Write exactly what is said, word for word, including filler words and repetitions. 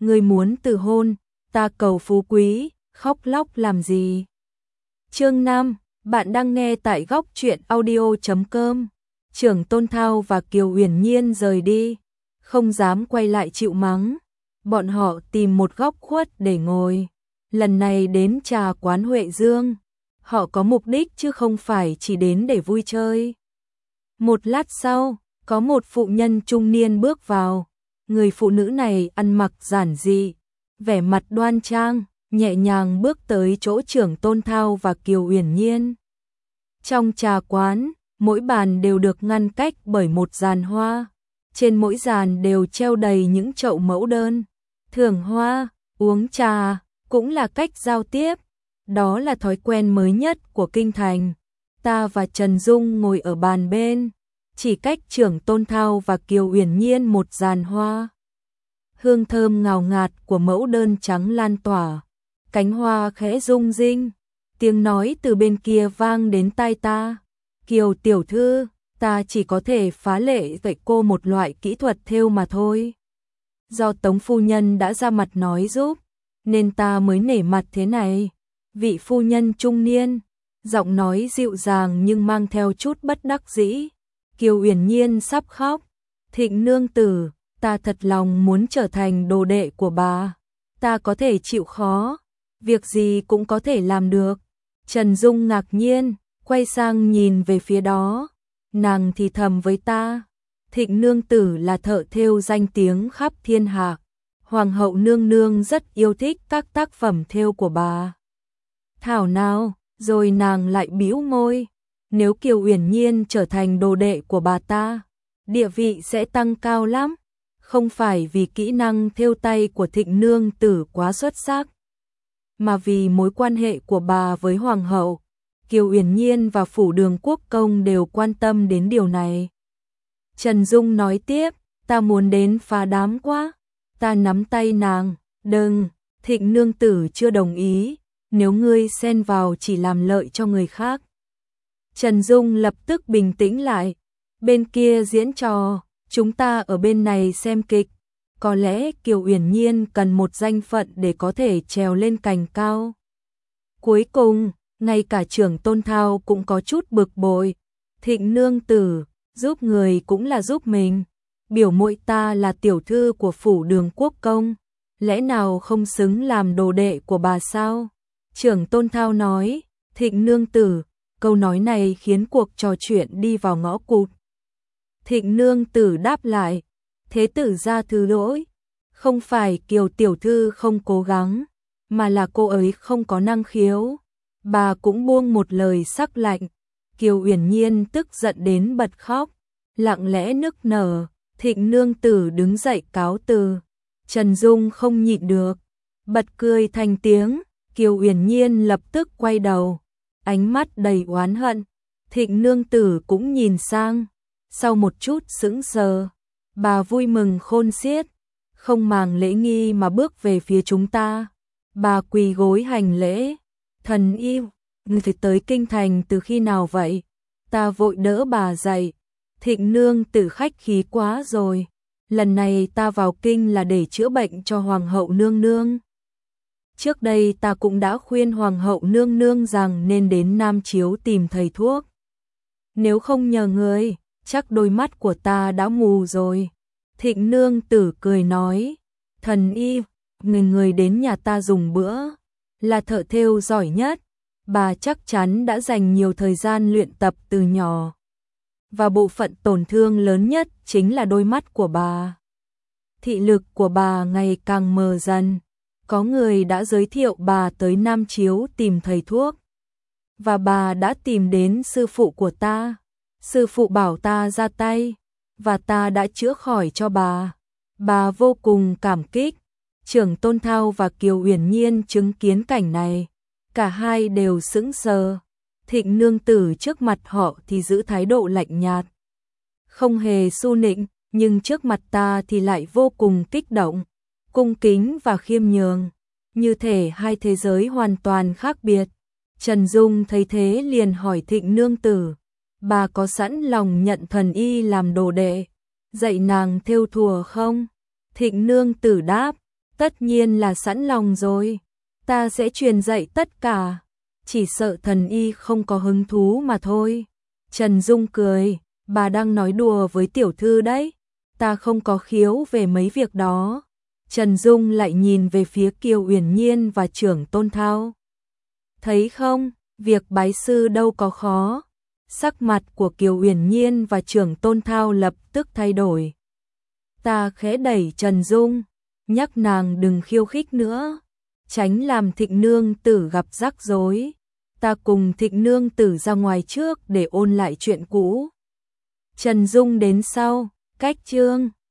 ngươi muốn từ hôn, ta cầu phú quý, khóc lóc làm gì? Chương năm, bạn đang nghe tại góc truyện audio chấm com. Trưởng Tôn Thao và Kiều Uyển Nhiên rời đi, không dám quay lại chịu mắng. Bọn họ tìm một góc khuất để ngồi. Lần này đến trà quán Huệ Dương, họ có mục đích chứ không phải chỉ đến để vui chơi. Một lát sau, có một phụ nhân trung niên bước vào. Người phụ nữ này ăn mặc giản dị, vẻ mặt đoan trang, nhẹ nhàng bước tới chỗ Trưởng Tôn Thao và Kiều Uyển Nhiên. Trong trà quán, mỗi bàn đều được ngăn cách bởi một giàn hoa. Trên mỗi giàn đều treo đầy những chậu mẫu đơn. Thưởng hoa, uống trà, cũng là cách giao tiếp. Đó là thói quen mới nhất của kinh thành. Ta và Trần Dung ngồi ở bàn bên, chỉ cách Trưởng Tôn Thao và Kiều Uyển Nhiên một giàn hoa. Hương thơm ngào ngạt của mẫu đơn trắng lan tỏa, cánh hoa khẽ rung rinh, tiếng nói từ bên kia vang đến tai ta. Kiều tiểu thư, ta chỉ có thể phá lệ dạy cô một loại kỹ thuật thêu mà thôi. Do Tống phu nhân đã ra mặt nói giúp, nên ta mới nể mặt thế này. Vị phu nhân trung niên, giọng nói dịu dàng nhưng mang theo chút bất đắc dĩ. Kiều Uyển Nhiên sắp khóc. Thịnh nương tử, ta thật lòng muốn trở thành đồ đệ của bà. Ta có thể chịu khó, việc gì cũng có thể làm được. Trần Dung ngạc nhiên, quay sang nhìn về phía đó. Nàng thì thầm với ta, Thịnh nương tử là thợ thêu danh tiếng khắp thiên hạ. Hoàng hậu nương nương rất yêu thích các tác phẩm thêu của bà. Thảo nào, rồi nàng lại bĩu môi. Nếu Kiều Uyển Nhiên trở thành đồ đệ của bà ta, địa vị sẽ tăng cao lắm. Không phải vì kỹ năng thêu tay của Thịnh nương tử quá xuất sắc, mà vì mối quan hệ của bà với Hoàng hậu. Kiều Uyển Nhiên và Phủ Đường Quốc Công đều quan tâm đến điều này. Trần Dung nói tiếp, ta muốn đến phá đám quá. Ta nắm tay nàng, đừng, Thịnh nương tử chưa đồng ý, nếu ngươi xen vào chỉ làm lợi cho người khác. Trần Dung lập tức bình tĩnh lại, bên kia diễn trò, chúng ta ở bên này xem kịch. Có lẽ Kiều Uyển Nhiên cần một danh phận để có thể trèo lên cành cao. Cuối cùng, ngay cả Trưởng Tôn Thao cũng có chút bực bội. Thịnh nương tử, giúp người cũng là giúp mình. Biểu muội ta là tiểu thư của Phủ Đường Quốc Công, lẽ nào không xứng làm đồ đệ của bà sao? Trưởng Tôn Thao nói, Thịnh nương tử, câu nói này khiến cuộc trò chuyện đi vào ngõ cụt. Thịnh nương tử đáp lại, thế tử gia thứ lỗi, không phải Kiều tiểu thư không cố gắng, mà là cô ấy không có năng khiếu. Bà cũng buông một lời sắc lạnh. Kiều Uyển Nhiên tức giận đến bật khóc, lặng lẽ nức nở. Thịnh nương tử đứng dậy cáo từ. Trần Dung không nhịn được, bật cười thành tiếng. Kiều Uyển Nhiên lập tức quay đầu, ánh mắt đầy oán hận. Thịnh nương tử cũng nhìn sang, sau một chút sững sờ, bà vui mừng khôn xiết, không màng lễ nghi mà bước về phía chúng ta. Bà quỳ gối hành lễ, thần yêu, người tới kinh thành từ khi nào vậy? Ta vội đỡ bà dậy. Thịnh nương tử khách khí quá rồi, lần này ta vào kinh là để chữa bệnh cho Hoàng hậu nương nương. Trước đây ta cũng đã khuyên Hoàng hậu nương nương rằng nên đến Nam Chiếu tìm thầy thuốc. Nếu không nhờ người, chắc đôi mắt của ta đã mù rồi. Thịnh nương tử cười nói, thần y, người người đến nhà ta dùng bữa, là thợ thêu giỏi nhất. Bà chắc chắn đã dành nhiều thời gian luyện tập từ nhỏ. Và bộ phận tổn thương lớn nhất chính là đôi mắt của bà. Thị lực của bà ngày càng mờ dần. Có người đã giới thiệu bà tới Nam Chiếu tìm thầy thuốc. Và bà đã tìm đến sư phụ của ta. Sư phụ bảo ta ra tay, và ta đã chữa khỏi cho bà. Bà vô cùng cảm kích. Trưởng Tôn Thao và Kiều Uyển Nhiên chứng kiến cảnh này, cả hai đều sững sờ. Thịnh nương tử trước mặt họ thì giữ thái độ lạnh nhạt, không hề su nịnh, nhưng trước mặt ta thì lại vô cùng kích động, cung kính và khiêm nhường, như thể hai thế giới hoàn toàn khác biệt. Trần Dung thấy thế liền hỏi Thịnh nương tử, bà có sẵn lòng nhận thần y làm đồ đệ, dạy nàng thêu thùa không? Thịnh nương tử đáp, Tất nhiên là sẵn lòng rồi, ta sẽ truyền dạy tất cả, chỉ sợ thần y không có hứng thú mà thôi. Trần Dung cười, bà đang nói đùa với tiểu thư đấy, ta không có khiếu về mấy việc đó. Trần Dung lại nhìn về phía Kiều Uyển Nhiên và Trưởng Tôn Thao. Thấy không, việc bái sư đâu có khó. Sắc mặt của Kiều Uyển Nhiên và Trưởng Tôn Thao lập tức thay đổi. Ta khẽ đẩy Trần Dung, nhắc nàng đừng khiêu khích nữa, tránh làm Thịnh nương tử gặp rắc rối. Ta cùng Thịnh nương tử ra ngoài trước để ôn lại chuyện cũ. Trần Dung đến sau, cách chương